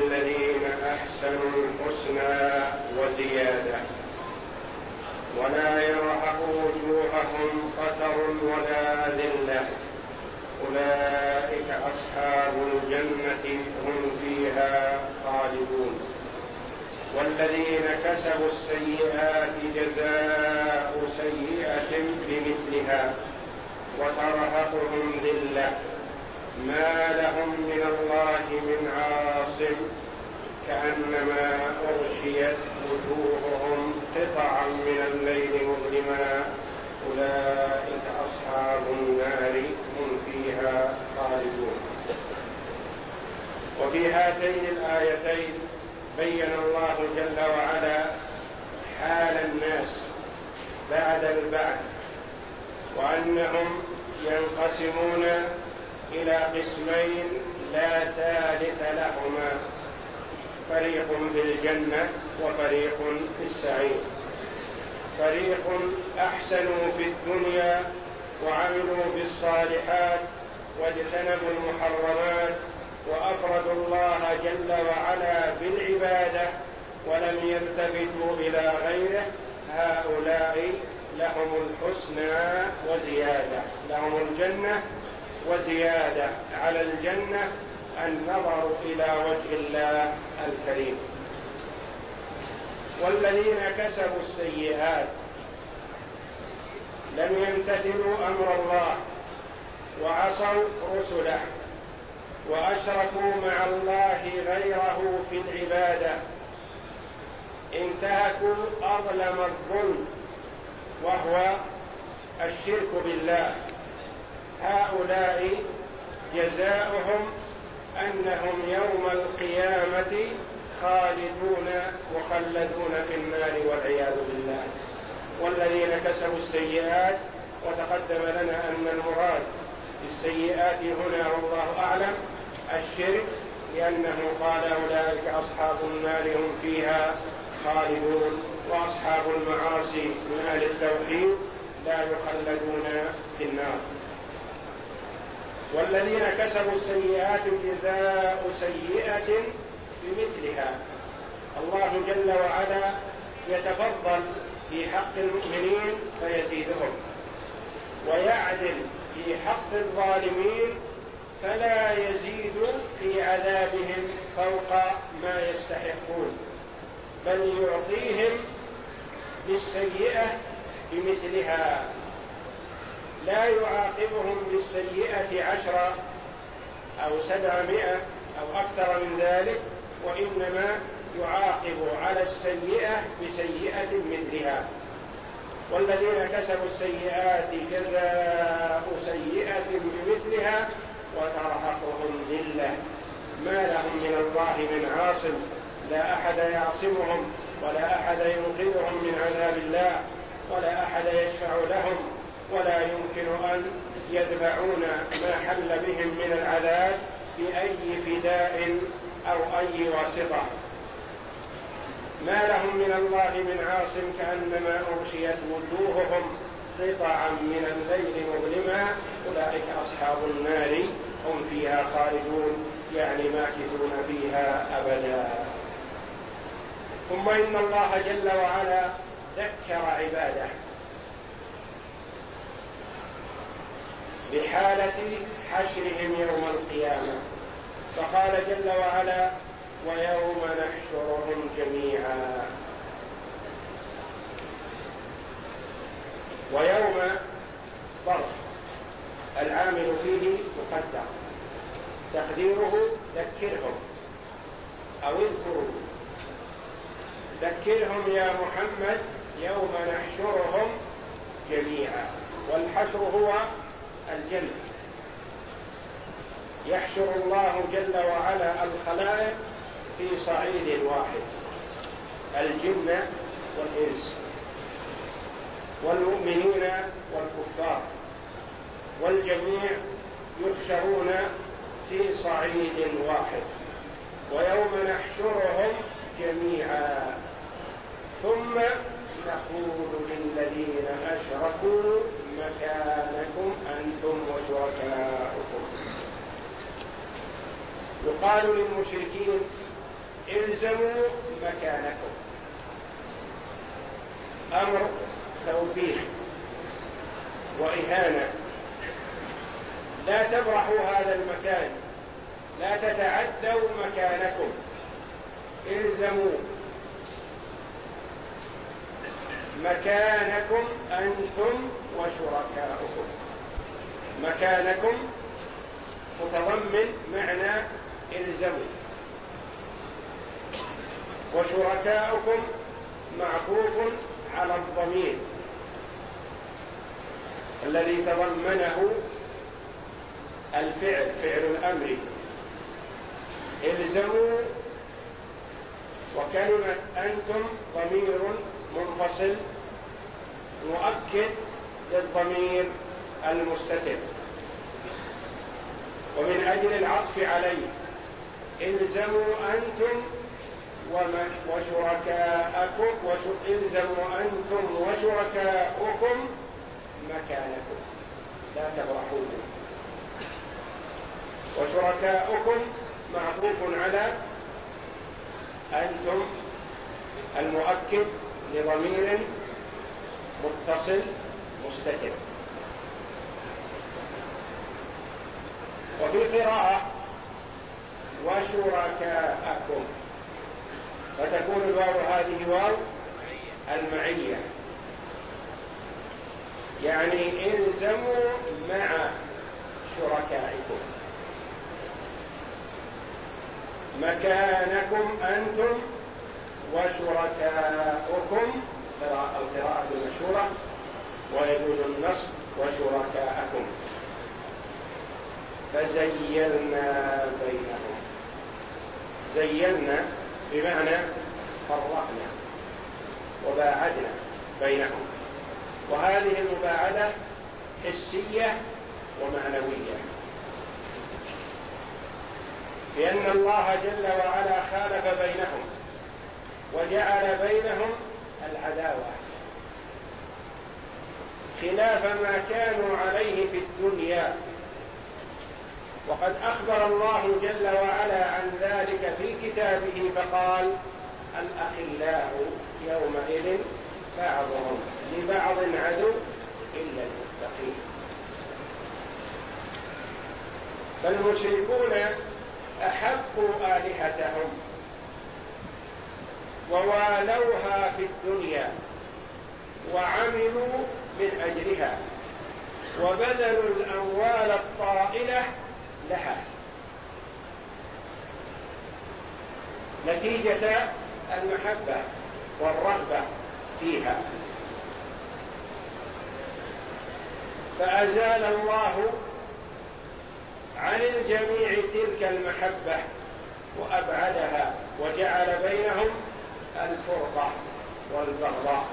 للذين أحسنوا الحسنى وزيادة ولا يرهق وجوههم قتر ولا ذلة أولئك أصحاب الجنة هم فيها خالدون. والذين كسبوا السيئات جزاء سيئة بمثلها وترهقهم ذلة ما لهم من الله من عاصم كأنما أغشيت وجوههم قطعا من الليل مظلما أولئك أصحاب النار هم فيها خالدون. وفي هاتين الآيتين بين الله جل وعلا حال الناس بعد البعث وأنهم ينقسمون إلى قسمين لا ثالث لهما، فريق في الجنة وفريق في السعير. فريق أحسنوا في الدنيا وعملوا بالصالحات واجتنبوا المحرمات وأفردوا الله جل وعلا بالعبادة ولم يلتفتوا إلى غيره، هؤلاء لهم الحسنى وزيادة، لهم الجنة وزيادة على الجنة النظر إلى وجه الله الكريم. والذين كسبوا السيئات لم يمتثلوا أمر الله وعصوا رسله وأشركوا مع الله غيره في العبادة، انتهكوا أظلم الظلم وهو الشرك بالله، هؤلاء جزاؤهم أنهم يوم القيامة خالدون مخلدون في النار والعياذ بالله. والذين كسبوا السيئات، وتقدم لنا أن المراد بالسيئات هنا والله أعلم الشرك، لأنه قال أولئك أصحاب النار هم فيها خالدون، وأصحاب المعاصي من أهل التوحيد لا يخلدون في النار. والذين كسبوا السيئات جزاء سيئة بمثلها. الله جل وعلا يتفضل في حق المؤمنين فيزيدهم، ويعدل في حق الظالمين فلا يزيد في عذابهم فوق ما يستحقون، بل يعطيهم بالسيئة بمثلها، لا يعاقبهم بالسيئة 10 أو 700 أو أكثر من ذلك، وإنما يعاقب على السيئة بسيئة مثلها. والذين كسبوا السيئات جزاء سيئة بمثلها وترهقهم ذلة ما لهم من الله من عاصم، لا أحد يعصمهم ولا أحد ينقذهم من عذاب الله ولا أحد يشفع لهم، ولا يمكن أن يدفعون ما حل بهم من العذاب بأي فداء أو أي واسطة. ما لهم من الله من عاصم كأنما أغشيت وجوههم قطعا من الليل مظلما أولئك أصحاب النار هم فيها خالدون، يعني ماكثون فيها أبدا. ثم إن الله جل وعلا ذكر عباده بحالة حشرهم يوم القيامة، فقال جل وعلا ويوم نحشرهم جميعا. ويوم ظرف العامل فيه مقدر، تقديره ذكرهم أو اذكروا، ذكرهم يا محمد يوم نحشرهم جميعا. والحشر هو الجمع، يحشر الله جل وعلا الخلائق في صعيد واحد، الجن والإنس والمؤمنين والكفار، والجميع يحشرون في صعيد واحد. ويوم نحشرهم جميعا ثم نقول للذين أشركوا مكانكم أنتم وشركاؤكم. يقال للمشركين الزموا مكانكم، أمر توبيخ وإهانة، لا تبرحوا هذا المكان، لا تتعدوا مكانكم، الزموا مكانكم أنتم وشركاؤكم. مكانكم متضمن معنى الزموا، وشركاؤكم معطوف على الضمير الذي تضمنه الفعل، فعل الأمر، الزموا. وكلمة أنتم ضمير منفصل مؤكد للضمير المستتر، ومن أجل العطف عليه الزموا أنتم وشركاءكم، الزموا أنتم وشركاؤكم مكانكم لا تبرحوا. وشركاؤكم معطوف على أنتم المؤكد لضمير متصل مستتر. وفي قراءة وشركاءكم، فتكون الواو هذه واو المعية، يعني الزموا مع شركائكم مكانكم أنتم وشركاؤكم، القراءة المشهورة، ويجوز النصب وشركاءكم. فزيلنا بينهم، زيلنا بمعنى فرقنا وباعدنا بينهم، وهذه المباعدة حسية ومعنوية، لأن الله جل وعلا خالف بينهم وجعل بينهم العداوة خلاف ما كانوا عليه في الدنيا. وقد أخبر الله جل وعلا عن ذلك في كتابه فقال الأخلاء يومئذ بعضهم لبعض عدو إلا المتقين. فالمشركون أحبوا آلهتهم ووالوها في الدنيا وعملوا من أجلها وبذلوا الأموال الطائلة لها نتيجة المحبة والرغبة فيها، فأزال الله عن الجميع تلك المحبة وأبعدها وجعل بينهم الفرقة والبغضاء.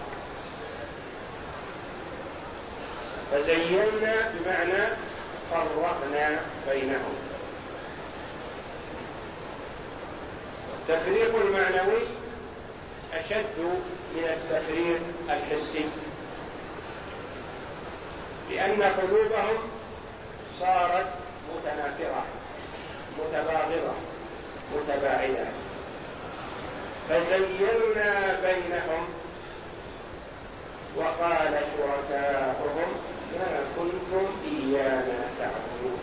فزينا بمعنى فرقنا بينهم. التفريق المعنوي أشد من التفريق الحسي، لأن قلوبهم صارت متنافرة متباغضة متباعدة. فزينا بينهم وقال شركاؤهم ما كنتم إيانا تعبدون.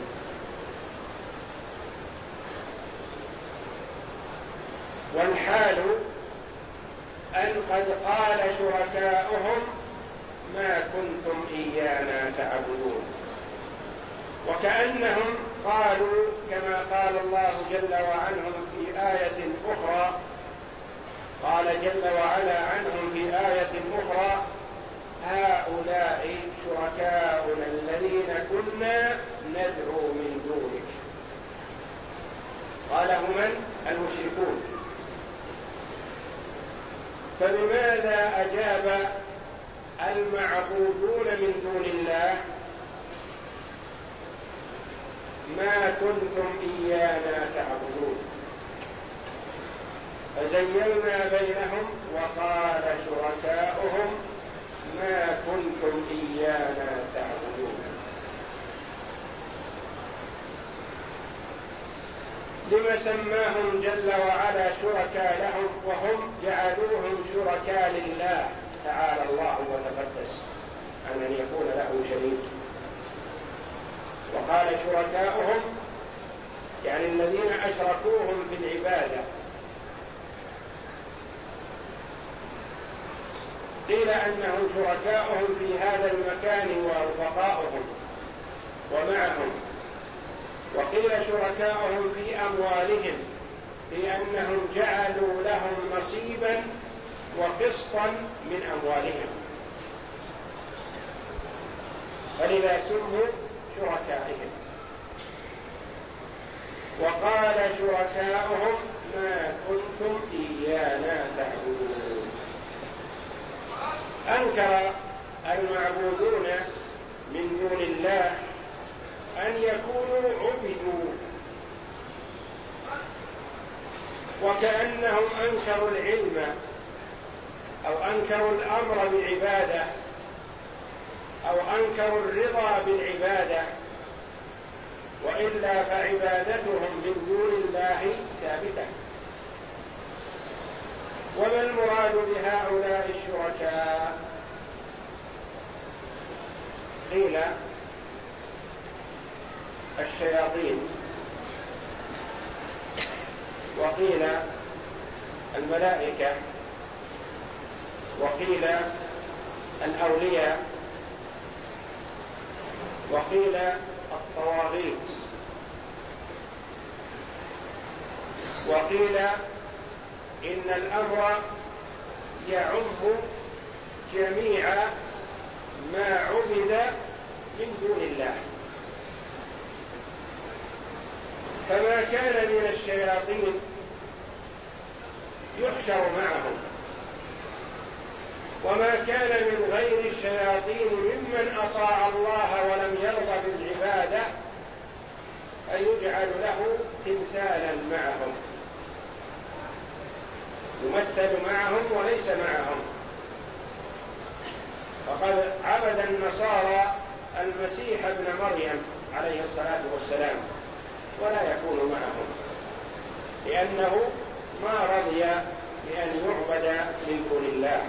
والحال أن قد قال شركاؤهم ما كنتم إيانا تعبدون، وكأنهم قالوا كما قال الله جل وعلا في آية أخرى، قال جل وعلا عنهم في آية أخرى هؤلاء شركاؤنا الذين كنا ندعو من دونك. قال هم المشركون. فلماذا أجاب المعبودون من دون الله ما كنتم إيانا تعبدون؟ فزينا بينهم وقال شركاؤهم ما كنتم إيانا تعبدون. لما سماهم جل وعلا شركاء لهم وهم جعلوهم شركاء لله تعالى الله وتقدس عن أن يكون له شريك. وقال شركاؤهم يعني الذين أشركوهم في العبادة. قيل أنهم شركاؤهم في هذا المكان ورفقاؤهم ومعهم، وقيل شركاؤهم في أموالهم لأنهم جعلوا لهم نصيبا وقسطا من أموالهم فلذا سموا شركائهم. وقال شركاؤهم ما كنتم إيانا تعبدون. أنكر المعبودون من دون الله أن يكونوا عبدوا، وكأنهم أنكروا العلم أو أنكروا الأمر بالعبادة أو أنكروا الرضا بالعبادة، وإلا فعبادتهم من دون الله ثابتة. وما المراد بهؤلاء الشركاء؟ قيل الشياطين، وقيل الملائكة، وقيل الأولياء، وقيل الطواغيت، وقيل إن الأمر يعم جميع ما عبد من دون الله، فما كان من الشياطين يحشر معهم، وما كان من غير الشياطين ممن أطاع الله ولم يرضى بالعبادة فيجعل له تمثالا معهم، يمثل معهم وليس معهم. فقد عبد النصارى المسيح ابن مريم عليه الصلاة والسلام ولا يكون معهم، لأنه ما رضي بأن يعبد من دون الله.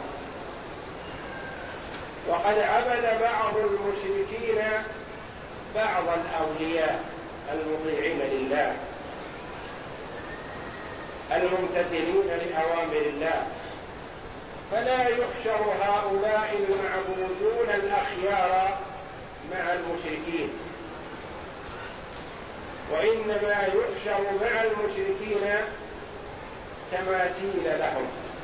وقد عبد بعض المشركين بعض الأولياء المطيعين لله الممتثلين لأوامر الله، فلا يحشر هؤلاء المعبودون الأخيار مع المشركين، وإنما يحشر مع المشركين تماثيل لهم.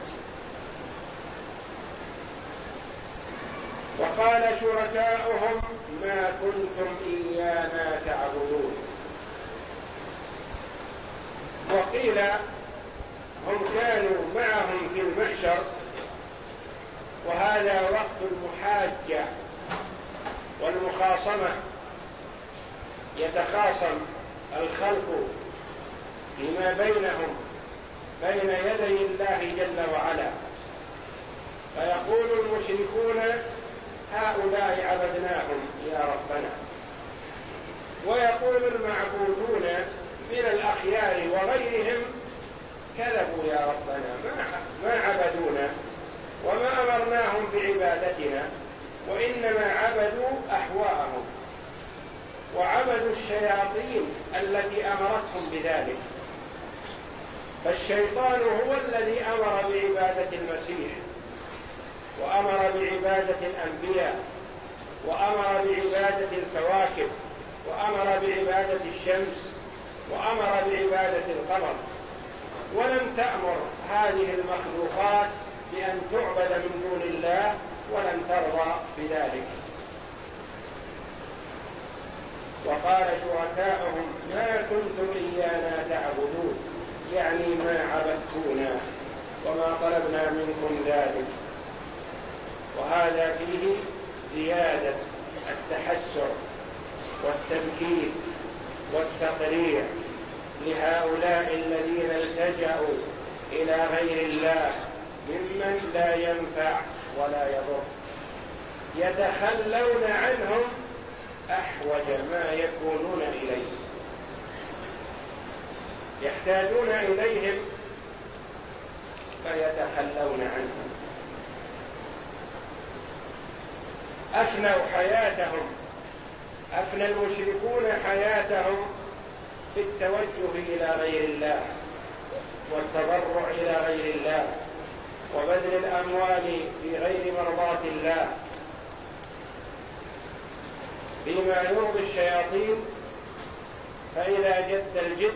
وقال شركاؤهم ما كنتم إيانا تعبدون. وقيل هم كانوا معهم في المحشر، وهذا وقت المحاجة والمخاصمة، يتخاصم الخلق فيما بينهم بين يدي الله جل وعلا، فيقول المشركون هؤلاء عبدناهم يا ربنا، ويقول المعبودون من الأخيار وغيرهم كذبوا يا ربنا ما عبدونا وما أمرناهم بعبادتنا، وإنما عبدوا أهواءهم وعبدوا الشياطين التي أمرتهم بذلك. فالشيطان هو الذي أمر بعبادة المسيح، وأمر بعبادة الأنبياء، وأمر بعبادة الكواكب، وأمر بعبادة الشمس، وأمر بعبادة القمر، ولم تأمر هذه المخلوقات بأن تعبد من دون الله ولم ترضى بذلك. وقال شركاؤهم ما كنتم إيانا تعبدون، يعني ما عبدتونا وما طلبنا منكم ذلك. وهذا فيه زيادة التحسر والتبكير والتقريع لهؤلاء الذين التجأوا إلى غير الله ممن لا ينفع ولا يضر، يتخلون عنهم أحوج ما يكونون إليه، يحتاجون إليهم يتخلون عنه. أفنى المشركون حياتهم في التوجه إلى غير الله والتضرع إلى غير الله وبذل الأموال في غير مرضاة الله بما يرضي الشياطين. فإذا جد الجد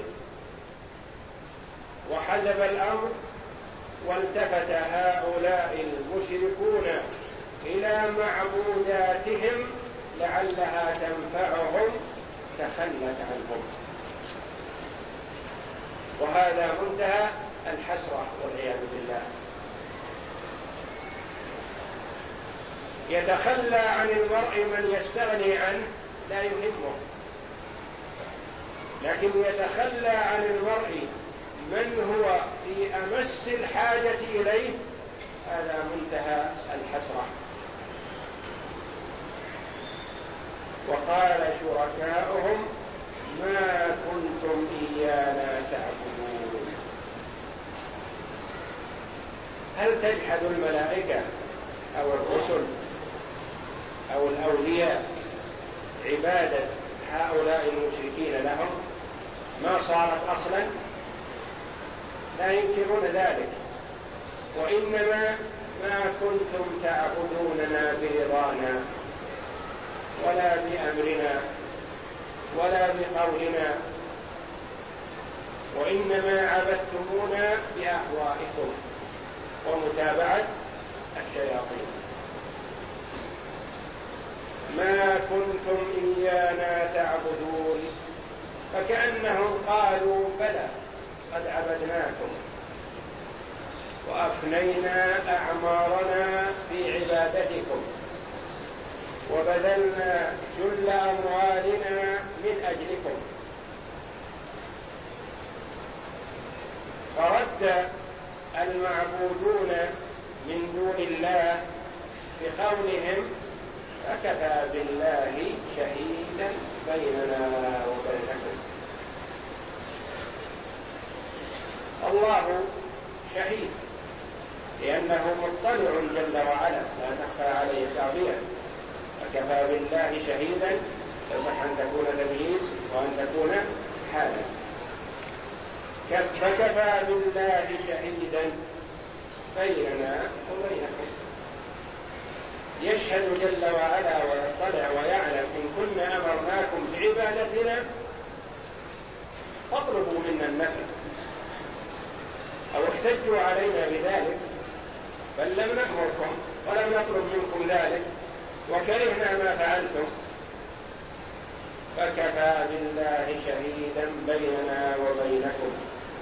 وحزب الأمر والتفت هؤلاء المشركون إلى معبوداتهم لعلها تنفعهم تخلت عنهم، وهذا منتهى الحسرة والعياذ بالله. يتخلى عن المرء من يستغني عنه لا يهمه، لكن يتخلى عن المرء من هو في أمس الحاجة إليه، هذا منتهى الحسرة. وقال شركاؤهم ما كنتم إيانا تعبدون. هل تجحد الملائكة أو الرسل أو الأولياء عبادة هؤلاء المشركين لهم؟ ما صارت أصلا، لا ينكرون ذلك، وإنما ما كنتم تعبدوننا برضانا ولا بأمرنا ولا بقولنا، وإنما عبدتمونا بأهوائكم ومتابعة الشياطين. ما كنتم إيانا تعبدون، فكأنهم قالوا بلى قد عبدناكم وأفنينا أعمارنا في عبادتكم وبذلنا جل أموالنا من أجلكم. فرد المعبودون من دون الله بقولهم فكفى بالله شهيدا بيننا وبينكم. الله شهيد لأنه مطلع جل وعلا لا تخفى عليه خافية، فكفى بالله شهيدا يصح أن تكون تمييز وأن تكون حالا. فكفى بالله شهيدا بيننا وبينكم، يشهد جل وعلا ويطلع ويعلم إن كنا أمرناكم بعبادتنا فاطلبوا منا النفع، أو احتجوا علينا بذلك، بل لم نأمركم ولم نطلب منكم ذلك وكرهنا ما فعلتم. فكفى بالله شهيدا بيننا وبينكم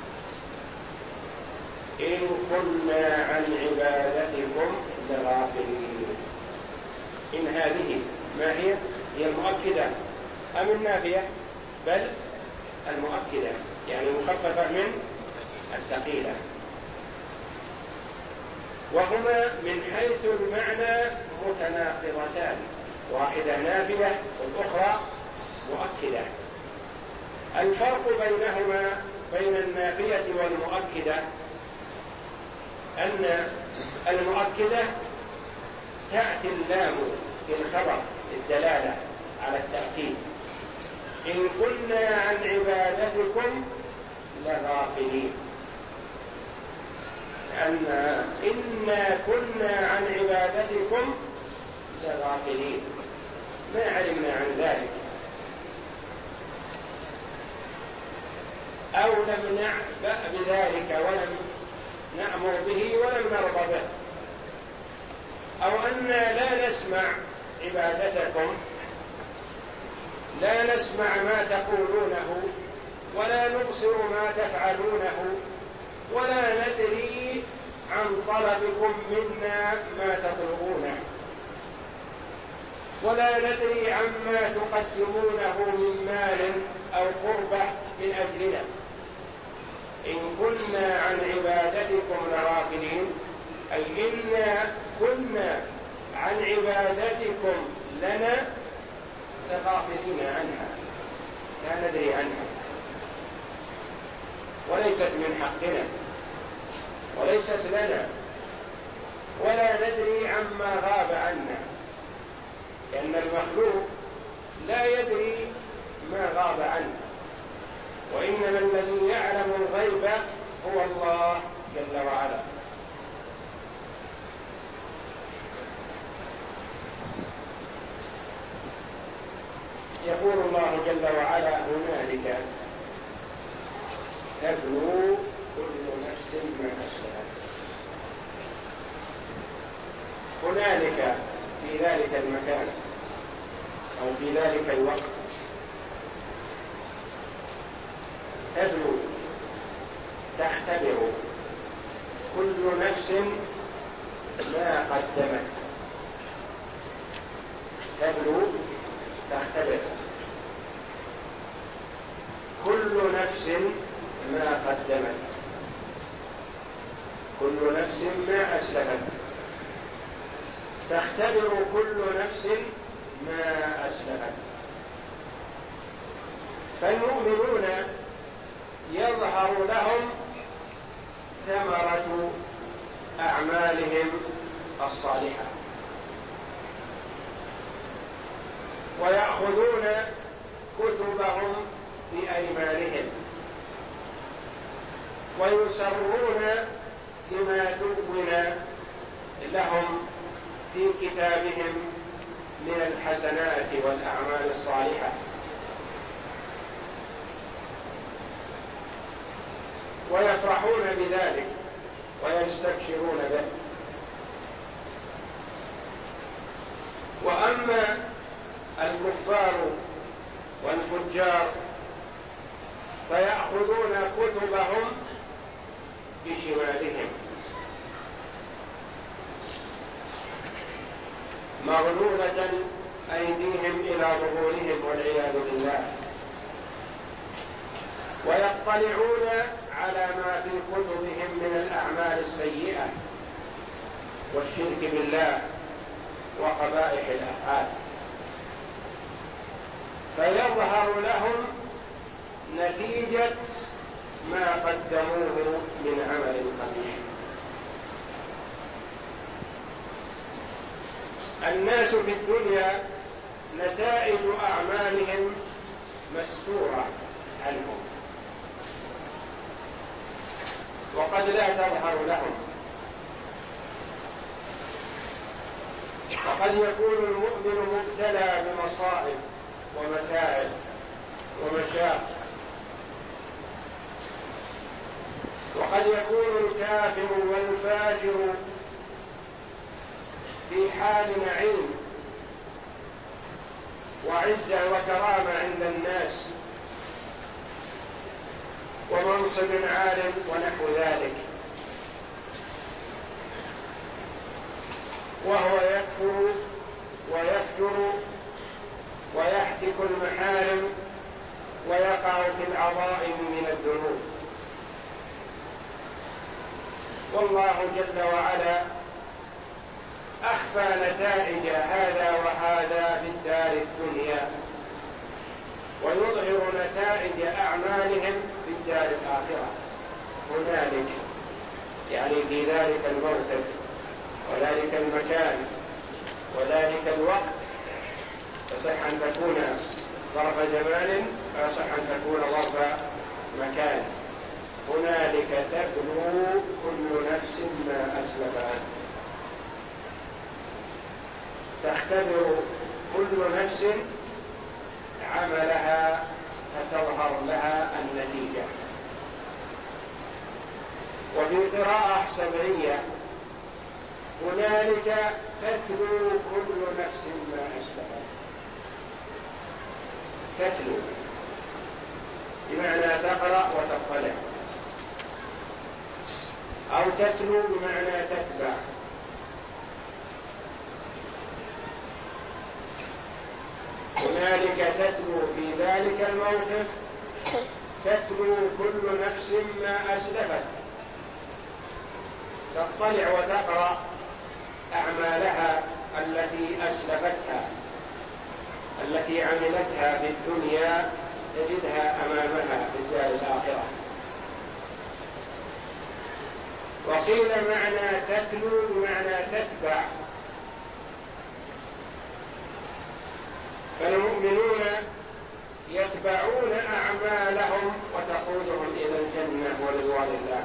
إن كنا عن عبادتكم لغافلين. إن هذه ما هي المؤكدة أم النافية؟ بل المؤكدة، يعني مخففة من الثقيلة، وهما من حيث المعنى متناقضتان، واحدة نافية والأخرى مؤكدة. الفرق بينهما بين النافية والمؤكدة أن المؤكدة تأتي اللام في الخبر للدلالة على التأكيد، إن كنا عن عبادتكم لغافلين، أن إنا كنا عن عبادتكم لغافلين، ما علمنا عن ذلك، أو لم نعبأ بذلك ولم نأمر به ولم نرضى به، أو أننا لا نسمع عبادتكم، لا نسمع ما تقولونه ولا نبصر ما تفعلونه ولا ندري عن طلبكم منا ما تطلبونه ولا ندري عما تقدمونه من مال أو قربة من أجلنا. إن كنا عن عبادتكم لغافلين، أي إنا كنا عن عبادتكم لنا لغافلين عنها، لا ندري عنها، وليست من حقنا وليست ليست لنا ولا ندري عما غاب عنا، لأن المخلوق لا يدري ما غاب عنه، وإنما الذي يعلم الغيب هو الله جل وعلا. يقول الله جل وعلا: هنالك تبلو كل نفس ما أسلفت. هنالك في ذلك المكان أو في ذلك الوقت تبلو تختبر كل نفس ما قدمت. تبلو تختبر كل نفس ما قدمت، كل نفس ما أسلفت. تختبر كل نفس ما أسلفت. فالمؤمنون يظهر لهم ثمرة أعمالهم الصالحة، ويأخذون كتبهم بأيمانهم، ويسرون بما دون لهم في كتابهم من الحسنات والأعمال الصالحة، ويفرحون بذلك ويستبشرون به. وأما الكفار والفجار فيأخذون كتبهم بشمالهم، مغلولة أيديهم إلى ظهورهم والعياذ بالله، ويطلعون على ما في كتبهم من الأعمال السيئة والشرك بالله وقبائح الأفعال، فيظهر لهم نتيجة ما قدموه من عمل قبيح. الناس في الدنيا نتائج أعمالهم مستورة عنهم، وقد لا تظهر لهم، وقد يكون المؤمن مبتلى بمصائب ومتاعب ومشاق، وقد يكون الكافر والفاجر في حال نعيم وعزة وكرامة عند الناس ومنصب عال ونحو ذلك، وهو يكفر ويفجر ويحتك المحارم ويقع في العظائم من الذنوب. والله جل وعلا أخفى نتائج هذا وهذا في الدار الدنيا، ويظهر نتائج أعمالهم في الدار الآخرة. هنالك يعني في ذلك الموقف وذلك المكان وذلك الوقت، يصح أن تكون ظرف زمان ويصح أن تكون ظرف مكان. هنالك تبلو كل نفس ما أسلفت. تختبر كل نفس عملها فتظهر لها النتيجة. وفي قراءة سبعية: هنالك تتلو كل نفس ما أسلفت. تتلو بمعنى تقرأ وتطلع، أو تتلو بمعنى تتبع. هنالك تتلو في ذلك الموقف، تتلو كل نفس ما أسلفت، تطلع وتقرأ أعمالها التي أسلفتها، التي عملتها في الدنيا تجدها أمامها في الدار الآخرة. وقيل معنى تتلو بمعنى تتبع. فالمؤمنون يتبعون أعمالهم وتقودهم إلى الجنة ورضوان الله،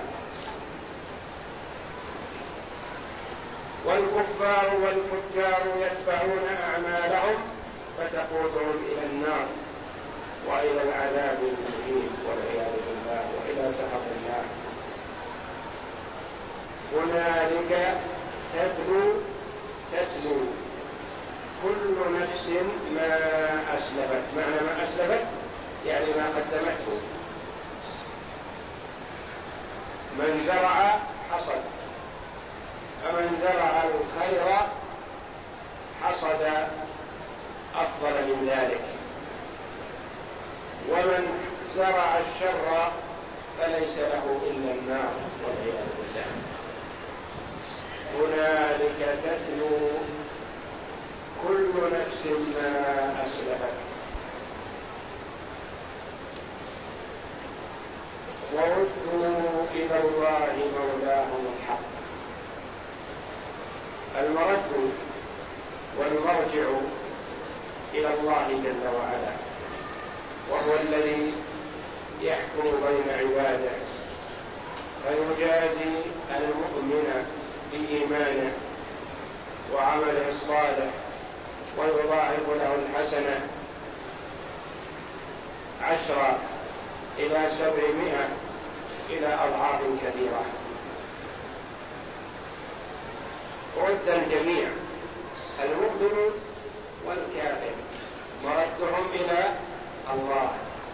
والكفار والفجار يتبعون أعمالهم فتقودهم إلى النار وإلى العذاب المهين والعياذ بالله وإلى سخط الله. هنالك تتلو كل نفس ما أسلفت. معنى ما أسلفت يعني ما قدمته. من زرع حصد، فمن زرع الخير حصد أفضل من ذلك، ومن زرع الشر فليس له إلا النار والعياذ بالله. هنالك تتلو كل نفس ما أسلفت وردوا إلى الله مولاهم الحق. المرد والمرجع إلى الله جل وعلا، وهو الذي يحكم بين عباده فيجازي المؤمن بإيمانه وعمله الصالح ويضاعف له الحسنة 10 إلى 700 إلى أضعاف كثيرة. رد الجميع المؤمن والكافر مردهم إلى الله،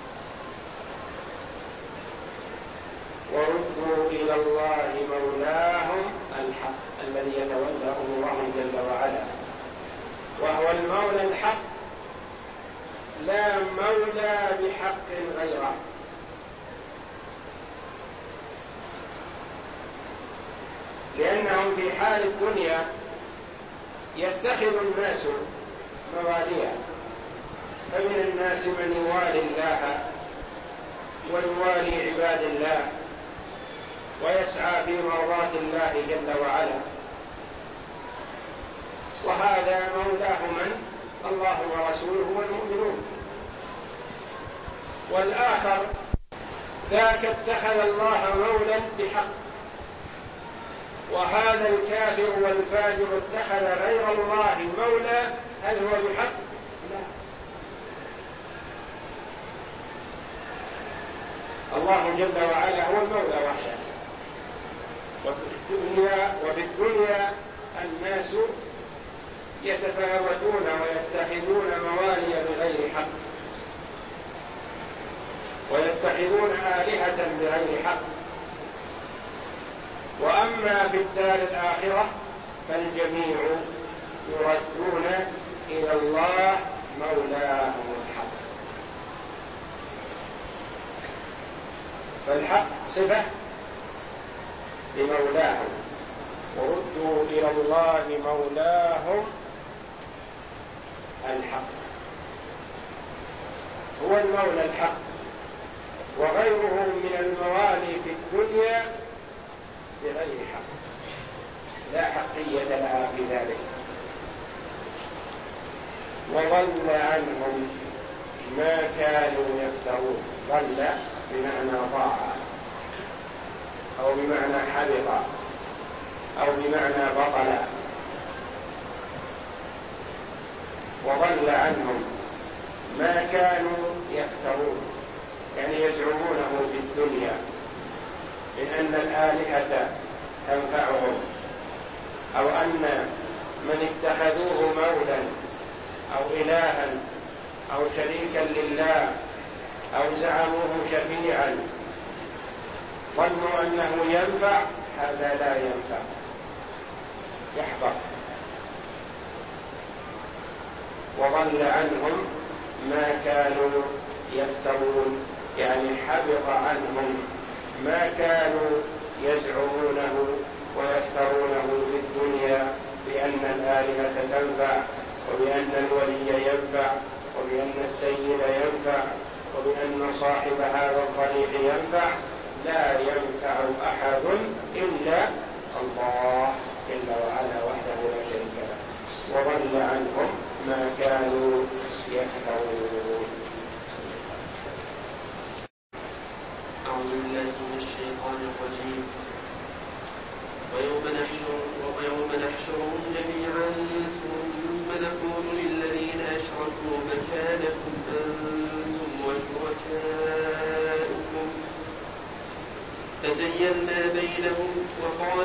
وردوا إلى الله مولاهم الحق الذي يتولى أمورهم جل وعلا، وهو المولى الحق لا مولى بحق غيره. لأنهم في حال الدنيا يتخذ الناس مواليا، فمن الناس من يوالي الله ويوالي عباد الله ويسعى في مرضاة الله جل وعلا، وهذا مولاه من؟ الله ورسوله والمؤمنون. والآخر ذاك اتخذ الله مولا بحق، وهذا الكافر والفاجر اتخذ غير الله مولا. هل هو بحق؟ لا. الله جل وعلا هو المولى وحده. وفي الدنيا الناس يتفاوتون ويتخذون موالي بغير حق، ويتخذون آلهة بغير حق. وأما في الدار الآخرة فالجميع يردون إلى الله مولاهم الحق. فالحق صفة لمولاهم، وردوا إلى الله مولاهم الحق. هو المولى الحق، وغيره من الموالي في الدنيا بغير حق لا حقية لها في ذلك. وضل عنهم ما كانوا يفترون. ضل بمعنى ضاع أو بمعنى حبط أو بمعنى بطل. وضل عنهم ما كانوا يفترون، يعني يزعمونه في الدنيا من أن الآلهة تنفعهم، أو أن من اتخذوه مولا أو إلها أو شريكا لله أو زعموه شفيعا ظنوا أنه ينفع. هذا لا ينفع، يحبط. وضل عنهم ما كانوا يفترون، يعني حبط عنهم ما كانوا يزعمونه ويفترونه في الدنيا بأن الآلهة تنفع، وبأن الولي ينفع، وبأن السيد ينفع، وبأن صاحب هذا الطريق ينفع. لا ينفع أحد إلا الله جل وعلا وحده لا شريك له، وضل عنهم ما كانوا يفترون. أعوذ بالله من الشيطان الرجيم. ويوم نحشرهم جميعا ثم نقول للذين أشركوا مكانكم أنتم وشركاؤكم فزيّلنا بينهم وقال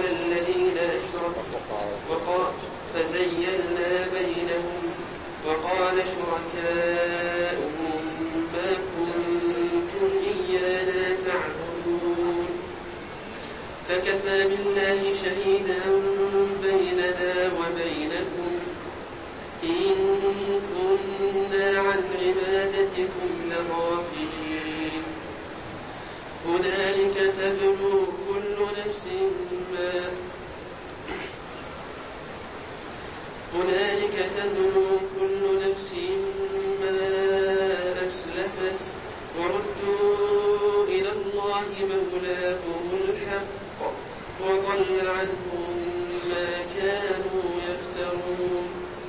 شركاؤهم ما كنتم إيانا تعبدون فكفى بالله شهيدا بيننا وبينكم إن كنا عن عبادتكم لغافلين هنالك تبلو كل نفس ما أسلفت وردوا إلى الله مولاهم الحق وضل عنهم ما كانوا يفترون.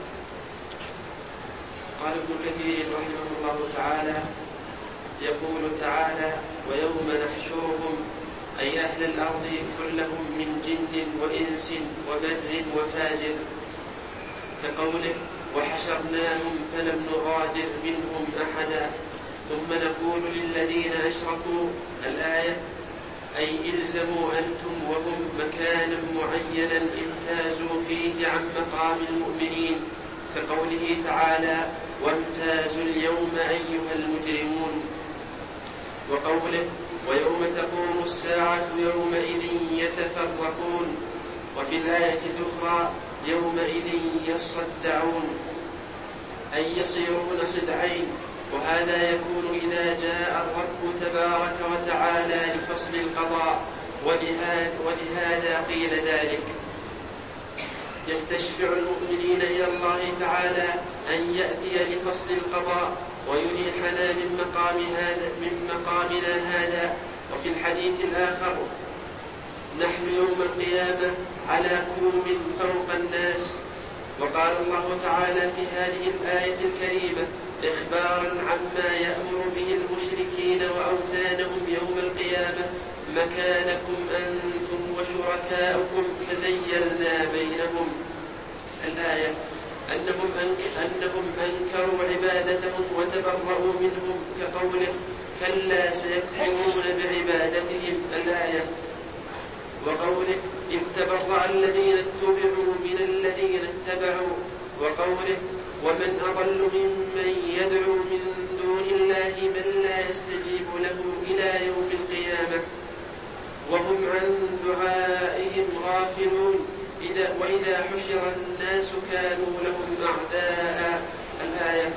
قال ابن كثير رحمه الله تعالى: يقول تعالى: ويوم نحشرهم أي أهل الأرض كلهم من جن وإنس وبر وفاجر، كقوله: وحشرناهم فلم نغادر منهم أحدا. ثم نقول للذين أشركوا الآية أي إلزموا أنتم وهم مكانا معينا امتازوا فيه عن مقام المؤمنين، كقوله تعالى: وامتازوا اليوم أيها المجرمون. وقوله: ويوم تقوم الساعة يومئذ يتفرقون. وفي الآية الأخرى: يومئذ يصدعون أي يصيرون صدعين. وهذا يكون إذا جاء الرب تبارك وتعالى لفصل القضاء، ولهذا قيل ذلك. يستشفع المؤمنين إلى الله تعالى أن يأتي لفصل القضاء ويريحنا من مقامنا هذا. وفي الحديث الآخر: نحن يوم القيامة على كوم فوق الناس. وقال الله تعالى في هذه الآية الكريمة إخبارا عما يأمر به المشركين وأوثانهم يوم القيامة: مكانكم أنتم وشركاؤكم فزيّلنا بينهم. الآية أنهم أنكروا عبادتهم وتبرؤوا منهم، كقوله: كلا سيكفرون بعبادتهم. الآية. وقوله: إذ تبرأ الذين اتبعوا من الذين اتبعوا. وقوله: ومن أضل ممن يدعو من دون الله من لا يستجيب له إلى يوم القيامة وهم عن دعائهم غافلون وإذا حشر الناس كانوا لهم أعداء. الآية.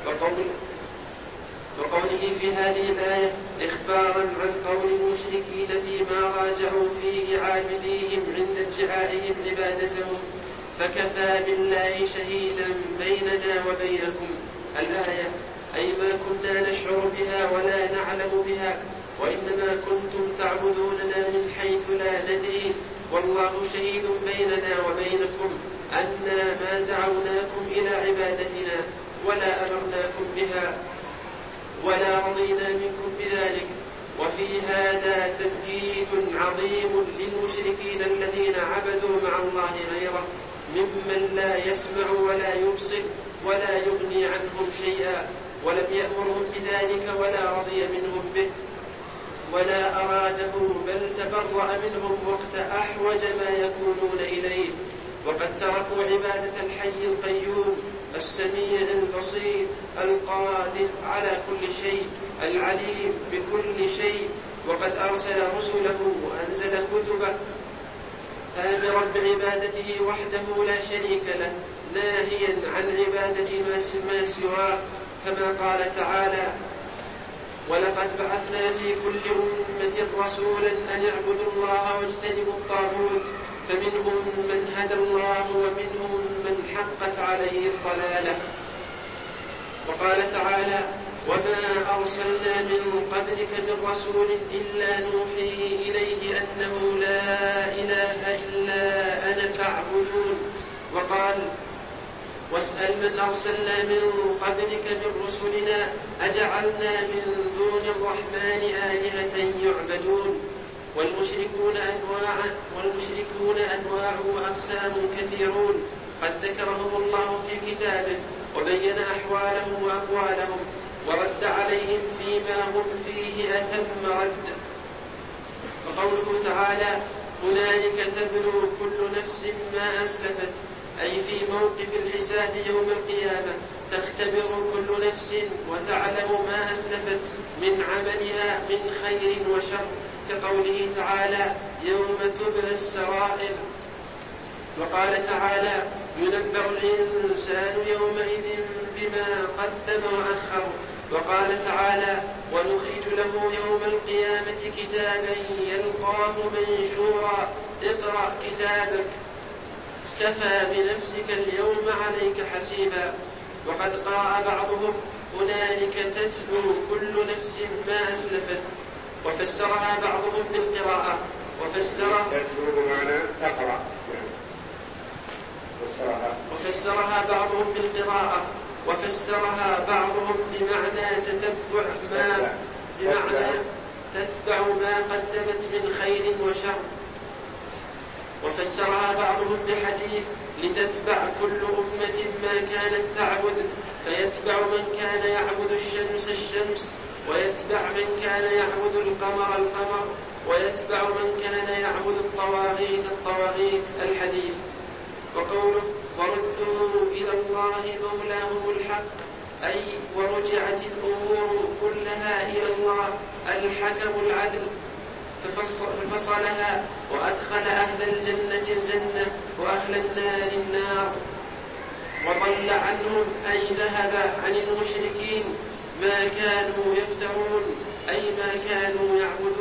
وقوله في هذه الآية إخبارا عن قول المشركين فيما راجعوا فيه عابديهم عند ادعائهم عبادتهم: فكفى بالله شهيدا بيننا وبينكم. الآية. أي ما كنا نشعر بها ولا نعلم بها، وإنما كنتم تعبدوننا من حيث لا ندري، والله شهيد بيننا وبينكم أنا ما دعوناكم إلى عبادتنا ولا أمرناكم بها ولا رضينا منكم بذلك. وفي هذا تذكير عظيم للمشركين الذين عبدوا مع الله غيره ممن لا يسمع ولا يبصر ولا يغني عنهم شيئا، ولم يأمرهم بذلك ولا رضي منهم به ولا أراده، بل تبرأ منهم وقت أحوج ما يكونون إليه. وقد تركوا عبادة الحي القيوم السميع البصير القادر على كل شيء العليم بكل شيء، وقد أرسل رسله وأنزل كتبه آمرا بعبادته وحده لا شريك له، ناهيا عن عبادة ما سواه، كما قال تعالى: ولقد بعثنا في كل أمة رسولا أن اعبدوا الله واجتنبوا الطاغوت، فمنهم من هدى الله ومنهم من حقت عليه الضلالة. وقال تعالى: وما أرسلنا من قبلك من رسول إلا نوحي إليه أنه لا إله إلا أنا فاعبدون. وقال واسأل من أرسلنا من قبلك من رسلنا أجعلنا من دون الرحمن آلهة يعبدون. والمشركون أنواع وأقسام كثيرون قد ذكرهم الله في كتابه وبين أحوالهم وأقوالهم ورد عليهم فيما هم فيه أتم رد. وقوله تعالى هنالك تبلو كل نفس ما أسلفت، أي في موقف الحساب يوم القيامة تختبر كل نفس وتعلم ما أسلفت من عملها من خير وشر، كقوله تعالى يوم تبلى السرائر. وقال تعالى ينبأ الإنسان يومئذ بما قدم وأخر. وقال تعالى ونخرج له يوم القيامة كتابا يلقاه منشورا اقرأ كتابك كفى بنفسك اليوم عليك حسيبا. وقد قرأ بعضهم هنالك تتلو كل نفس ما أسلفت، وفسرها بعضهم بالقراءة تتلو بمعنى تقرأ، وفسرها بعضهم بالقراءة وفسرها بعضهم بمعنى تتبع ما قدمت من خير وشر. وفسرها بعضهم بحديث لتتبع كل أمة ما كانت تعبد، فيتبع من كان يعبد الشمس ويتبع من كان يعبد القمر ويتبع من كان يعبد الطواغيت الحديث. وقوله وردوا إلى الله مولاهم الحق، أي ورجعت الأمور كلها إلى الله الحكم العدل، ففصلها وأدخل أهل الجنة الجنة وأهل النار النار، وضل عنهم أي ذهب عن المشركين ما كانوا يفترون، أي ما كانوا يعبدون